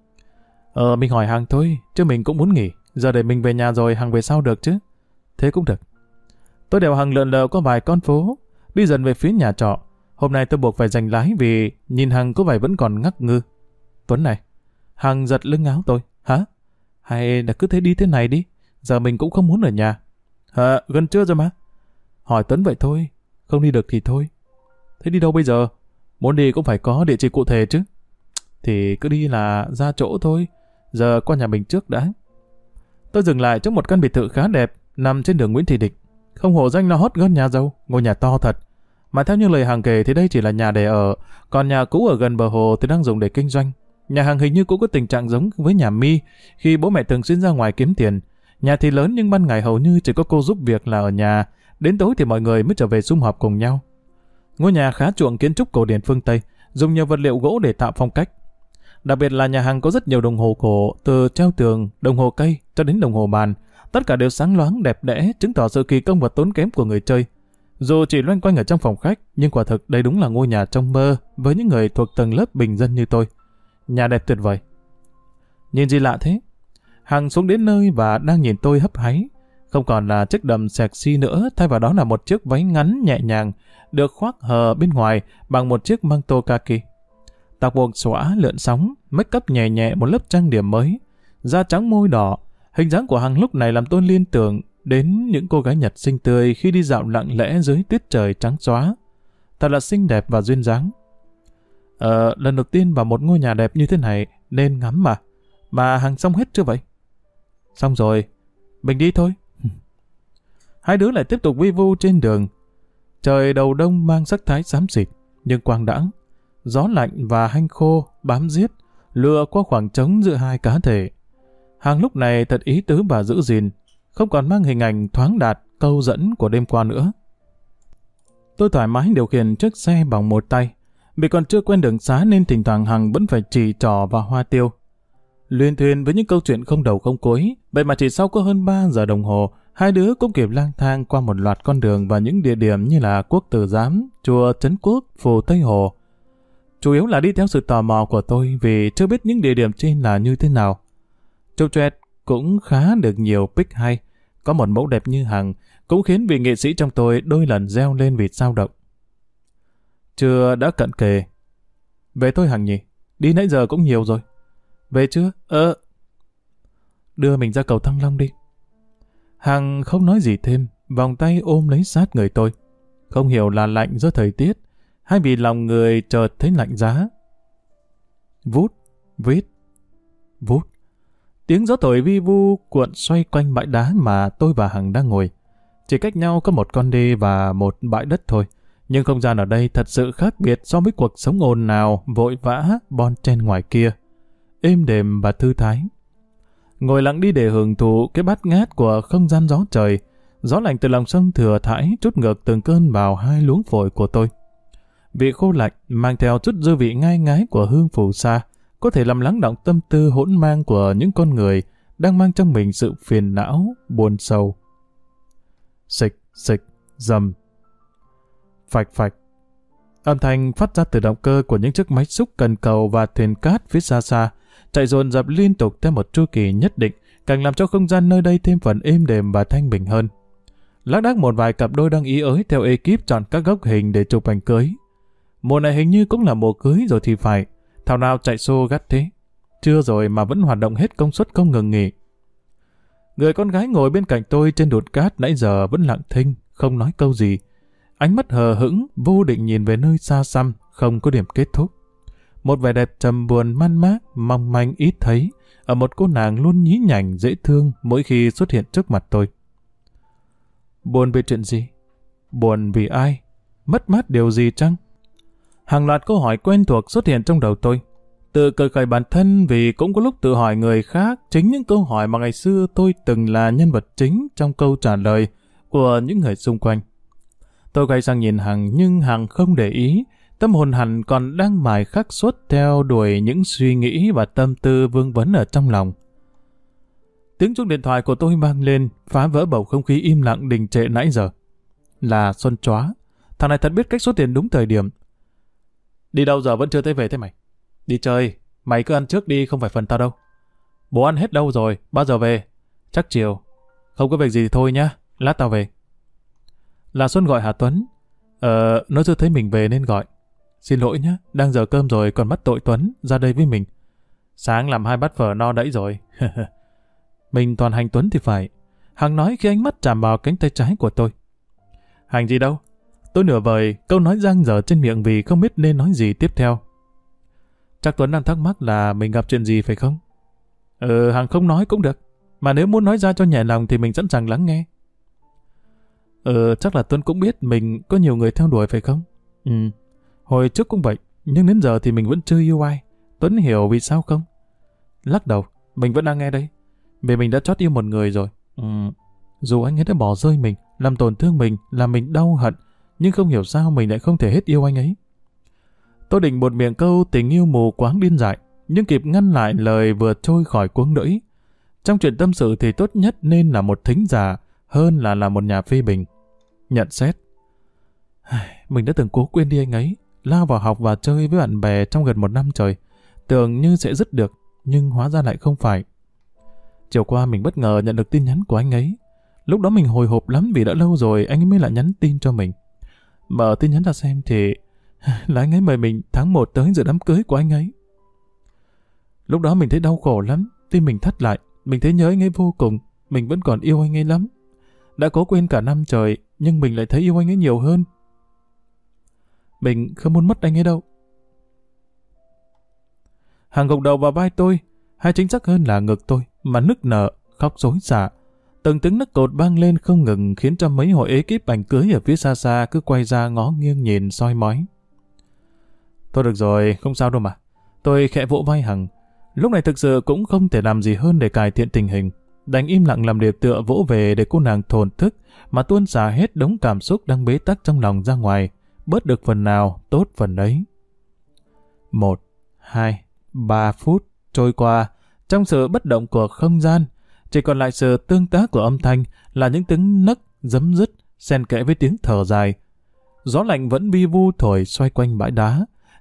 Mình hỏi Hằng thôi, chứ mình cũng muốn nghỉ. Giờ để mình về nhà rồi Hằng về sau được chứ? Thế cũng được. Tôi đèo Hằng lượn lờ có vài con phố, đi dần về phía nhà trọ. Hôm nay tôi buộc phải giành lái vì nhìn Hằng có vẻ vẫn còn ngắc ngư. Tuấn này. Hằng giật lưng áo tôi. Hả? Hay là cứ thế đi thế này đi. Giờ mình cũng không muốn ở nhà. Gần trưa rồi mà. Hỏi Tuấn vậy thôi. Không đi được thì thôi. Thế đi đâu bây giờ? Muốn đi cũng phải có địa chỉ cụ thể chứ. Thì cứ đi là ra chỗ thôi. Giờ qua nhà mình trước đã. Tôi dừng lại trước một căn biệt thự khá đẹp nằm trên đường Nguyễn Thị Định. Không hổ danh là hot girl nhà giàu. Ngôi nhà to thật. Mà theo như lời Hằng kể thì đây chỉ là nhà để ở. Còn nhà cũ ở gần bờ hồ thì đang dùng để kinh doanh. Nhà Hằng hình như cũng có tình trạng giống với nhà My khi bố mẹ thường xuyên ra ngoài kiếm tiền. Nhà thì lớn nhưng ban ngày hầu như chỉ có cô giúp việc là ở nhà. Đến tối thì mọi người mới trở về sum họp cùng nhau. Ngôi nhà khá chuộng kiến trúc cổ điển phương Tây, dùng nhiều vật liệu gỗ để tạo phong cách. Đặc biệt là nhà Hằng có rất nhiều đồng hồ cổ, từ treo tường, đồng hồ cây cho đến đồng hồ bàn. Tất cả đều sáng loáng đẹp đẽ, chứng tỏ sự kỳ công và tốn kém của người chơi. Dù chỉ loanh quanh ở trong phòng khách, nhưng quả thực đây đúng là ngôi nhà trong mơ với những người thuộc tầng lớp bình dân như tôi. Nhà đẹp tuyệt vời. Nhìn gì lạ thế? Hằng xuống đến nơi và đang nhìn tôi hấp háy. Không còn là chiếc đầm sexy nữa, thay vào đó là một chiếc váy ngắn nhẹ nhàng, được khoác hờ bên ngoài bằng một chiếc manto kaki. Tóc buộc xõa lượn sóng, make up nhẹ nhẹ một lớp trang điểm mới, da trắng môi đỏ. Hình dáng của Hằng lúc này làm tôi liên tưởng đến những cô gái Nhật xinh tươi khi đi dạo lặng lẽ dưới tiết trời trắng xóa. Thật là xinh đẹp và duyên dáng. Lần đầu tiên vào một ngôi nhà đẹp như thế này nên ngắm mà. Mà Hằng xong hết chưa vậy? Xong rồi, mình đi thôi. Hai đứa lại tiếp tục vi vu trên đường. Trời đầu đông mang sắc thái xám xịt, nhưng quang đãng. Gió lạnh và hanh khô bám giết, lừa qua khoảng trống giữa hai cá thể. Hằng lúc này thật ý tứ và giữ gìn, không còn mang hình ảnh thoáng đạt, câu dẫn của đêm qua nữa. Tôi thoải mái điều khiển chiếc xe bằng một tay. Vì còn chưa quen đường xá nên thỉnh thoảng Hằng vẫn phải chỉ trỏ và hoa tiêu. Luyên thuyên với những câu chuyện không đầu không cuối, vậy mà chỉ sau có hơn 3 giờ đồng hồ, hai đứa cũng kịp lang thang qua một loạt con đường và những địa điểm như là Quốc Tử Giám, chùa Trấn Quốc, Phủ Tây Hồ. chủ yếu là đi theo sự tò mò của tôi vì chưa biết những địa điểm trên là như thế nào. Trâu Choẹt cũng khá được nhiều pic hay, có một mẫu đẹp như Hằng, cũng khiến vị nghệ sĩ trong tôi đôi lần reo lên vì sao động. Trưa đã cận kề. Về thôi Hằng nhỉ, đi nãy giờ cũng nhiều rồi. Về chưa? Đưa mình ra cầu Thăng Long đi. Hằng không nói gì thêm, vòng tay ôm lấy sát người tôi. Không hiểu là lạnh do thời tiết, hay vì lòng người chợt thấy lạnh giá. Vút, vít, vút. Tiếng gió thổi vi vu cuộn xoay quanh bãi đá mà tôi và Hằng đang ngồi. Chỉ cách nhau có một con đê và một bãi đất thôi. Nhưng không gian ở đây thật sự khác biệt so với cuộc sống ồn ào, vội vã, bon chen ngoài kia. Êm đềm và thư thái. Ngồi lặng đi để hưởng thụ cái bát ngát của không gian gió trời. Gió lạnh từ lòng sông thừa thãi trút ngược từng cơn vào hai luống phổi của tôi. Vị khô lạnh mang theo chút dư vị ngai ngái của hương phù sa, có thể làm lắng động tâm tư hỗn mang của những con người đang mang trong mình sự phiền não, buồn sầu. Xịch, xịch, rầm. Phạch phạch. Âm thanh phát ra từ động cơ của những chiếc máy xúc cần cầu và thuyền cát phía xa xa, chạy dồn dập liên tục theo một chu kỳ nhất định, càng làm cho không gian nơi đây thêm phần êm đềm và thanh bình hơn. Lác đác một vài cặp đôi đang ý ới theo ekip chọn các góc hình để chụp ảnh cưới. Mùa này hình như cũng là mùa cưới rồi thì phải, thảo nào chạy xô gắt thế. Trưa rồi mà vẫn hoạt động hết công suất không ngừng nghỉ. Người con gái ngồi bên cạnh tôi trên đụt cát nãy giờ vẫn lặng thinh, không nói câu gì. Ánh mắt hờ hững, vô định nhìn về nơi xa xăm, không có điểm kết thúc. Một vẻ đẹp trầm buồn man mác, mong manh ít thấy, ở một cô nàng luôn nhí nhảnh dễ thương mỗi khi xuất hiện trước mặt tôi. Buồn vì chuyện gì? Buồn vì ai? Mất mát điều gì chăng? Hàng loạt câu hỏi quen thuộc xuất hiện trong đầu tôi. Tự cười khởi bản thân vì cũng có lúc tự hỏi người khác chính những câu hỏi mà ngày xưa tôi từng là nhân vật chính trong câu trả lời của những người xung quanh. Tôi quay sang nhìn Hằng nhưng Hằng không để ý, tâm hồn hẳn còn đang mải khắc suốt theo đuổi những suy nghĩ và tâm tư vương vấn ở trong lòng. Tiếng chuông điện thoại của tôi vang lên, phá vỡ bầu không khí im lặng đình trệ nãy giờ. Là Xuân chóa. Thằng này thật biết cách xuất hiện đúng thời điểm. Đi đâu giờ vẫn chưa thấy về thế mày? Đi chơi, mày cứ ăn trước đi, không phải phần tao đâu. Bố ăn hết đâu rồi, bao giờ về? Chắc chiều. Không có việc gì thì thôi nhá, lát tao về. Là Xuân gọi Hà Tuấn. Nó chưa thấy mình về nên gọi. Xin lỗi nhá, đang giờ cơm rồi còn bắt tội Tuấn ra đây với mình. Sáng làm 2 bát phở no đẫy rồi. Mình toàn hành Tuấn thì phải. Hằng nói khi ánh mắt chạm vào cánh tay trái của tôi. Hành gì đâu? Tôi nửa vời, câu nói dang dở trên miệng vì không biết nên nói gì tiếp theo. Chắc Tuấn đang thắc mắc là mình gặp chuyện gì phải không? Hằng không nói cũng được. Mà nếu muốn nói ra cho nhẹ lòng thì mình sẵn sàng lắng nghe. Chắc là Tuấn cũng biết mình có nhiều người theo đuổi phải không? Hồi trước cũng vậy, nhưng đến giờ thì mình vẫn chưa yêu ai. Tuấn hiểu vì sao không? Lắc đầu, mình vẫn đang nghe đây. Vì mình đã chót yêu một người rồi. Dù anh ấy đã bỏ rơi mình, làm tổn thương mình, làm mình đau hận, nhưng không hiểu sao mình lại không thể hết yêu anh ấy. Tôi định một miệng câu tình yêu mù quáng điên dại, nhưng kịp ngăn lại lời vừa trôi khỏi cuống lưỡi. Trong chuyện tâm sự thì tốt nhất nên là một thính giả hơn là một nhà phê bình. Nhận xét. Mình đã từng cố quên đi anh ấy, lao vào học và chơi với bạn bè trong gần 1 năm trời. Tưởng như sẽ dứt được, nhưng hóa ra lại không phải. Chiều qua mình bất ngờ nhận được tin nhắn của anh ấy. Lúc đó mình hồi hộp lắm vì đã lâu rồi anh ấy mới lại nhắn tin cho mình. Mở tin nhắn ra xem thì là anh ấy mời mình tháng 1 tới dự đám cưới của anh ấy. Lúc đó mình thấy đau khổ lắm, tim mình thắt lại, mình thấy nhớ anh ấy vô cùng, mình vẫn còn yêu anh ấy lắm. Đã cố quên cả năm trời, nhưng mình lại thấy yêu anh ấy nhiều hơn. Mình không muốn mất anh ấy đâu. Hằng gục đầu vào vai tôi, hay chính xác hơn là ngực tôi, mà nức nở, khóc rối xả. Từng tiếng nấc cột vang lên không ngừng khiến cho mấy hội ekip ảnh cưới ở phía xa xa cứ quay ra ngó nghiêng nhìn soi mói. Thôi được rồi, không sao đâu mà. Tôi khẽ vỗ vai Hằng. Lúc này thực sự cũng không thể làm gì hơn để cải thiện tình hình. Đành im lặng làm điểm tựa vỗ về để cô nàng thổn thức mà tuôn xả hết đống cảm xúc đang bế tắc trong lòng ra ngoài. Bớt được phần nào, tốt phần ấy. 1, 2, 3 phút trôi qua trong sự bất động của không gian. Chỉ còn lại sự tương tác của âm thanh là những tiếng nấc giấm dứt xen kẽ với tiếng thở dài. Gió lạnh vẫn vi vu thổi xoay quanh bãi đá.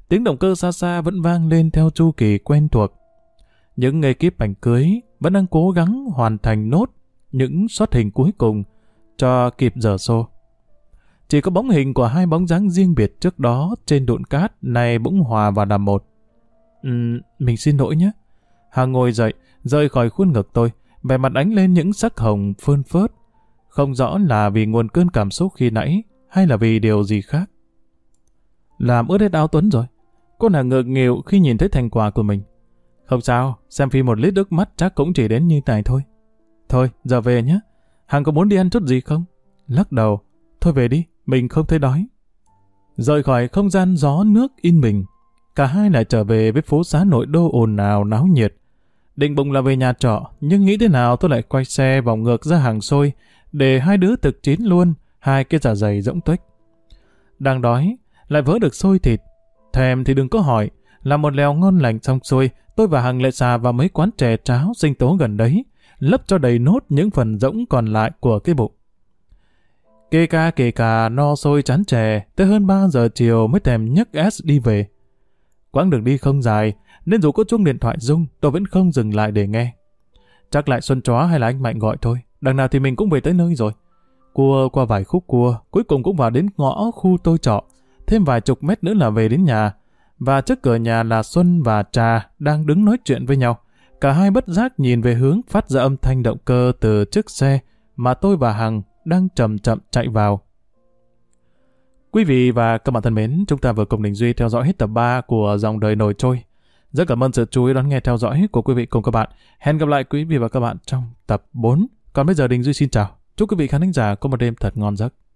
Tiếng động cơ xa xa vẫn vang lên theo chu kỳ quen thuộc. Những ekip ảnh cưới vẫn đang cố gắng hoàn thành nốt những shot hình cuối cùng cho kịp giờ xô. Chỉ có bóng hình của hai bóng dáng riêng biệt trước đó trên đụn cát này bỗng hòa vào làm một. Mình xin lỗi nhé. Hằng ngồi dậy, rời khỏi khuôn ngực tôi, vẻ mặt ánh lên những sắc hồng phơn phớt. Không rõ là vì nguồn cơn cảm xúc khi nãy hay là vì điều gì khác. Làm ướt hết áo Tuấn rồi. Cô nàng ngượng nghịu khi nhìn thấy thành quả của mình. Không sao, xem phim một lít nước mắt chắc cũng chỉ đến như này thôi. Thôi, giờ về nhé. Hằng có muốn đi ăn chút gì không? Lắc đầu. Thôi về đi, mình không thấy đói. Rời khỏi không gian gió nước in mình, cả hai lại trở về với phố xá nội đô ồn ào náo nhiệt. Định bụng là về nhà trọ, nhưng nghĩ thế nào tôi lại quay xe vòng ngược ra hàng xôi, để hai đứa thực chín luôn, hai cái dạ dày rỗng tuếch. Đang đói, lại vớ được xôi thịt. Thèm thì đừng có hỏi, làm một lèo ngon lành xong xuôi, tôi và Hằng lại xà vào mấy quán chè cháo sinh tố gần đấy, lấp cho đầy nốt những phần rỗng còn lại của cái bụng. Kê ca no sôi chán chè, tới hơn 3 giờ chiều mới thèm nhấc S đi về. Quãng đường đi không dài, nên dù có chuông điện thoại rung, tôi vẫn không dừng lại để nghe. Chắc lại Xuân Chó hay là anh Mạnh gọi thôi, đằng nào thì mình cũng về tới nơi rồi. Cua qua vài khúc cua, cuối cùng cũng vào đến ngõ khu tôi trọ, thêm vài chục mét nữa là về đến nhà. Và trước cửa nhà là Xuân và Trà đang đứng nói chuyện với nhau. Cả hai bất giác nhìn về hướng phát ra âm thanh động cơ từ chiếc xe mà tôi và Hằng đang chậm chậm chạy vào. Quý vị và các bạn thân mến, chúng ta vừa cùng Đình Duy theo dõi hết tập 3 của Dòng Đời Nổi Trôi. Rất cảm ơn sự chú ý đón nghe theo dõi của quý vị cùng các bạn. Hẹn gặp lại quý vị và các bạn trong tập 4. Còn bây giờ Đình Duy xin chào. Chúc quý vị khán thính giả có một đêm thật ngon giấc.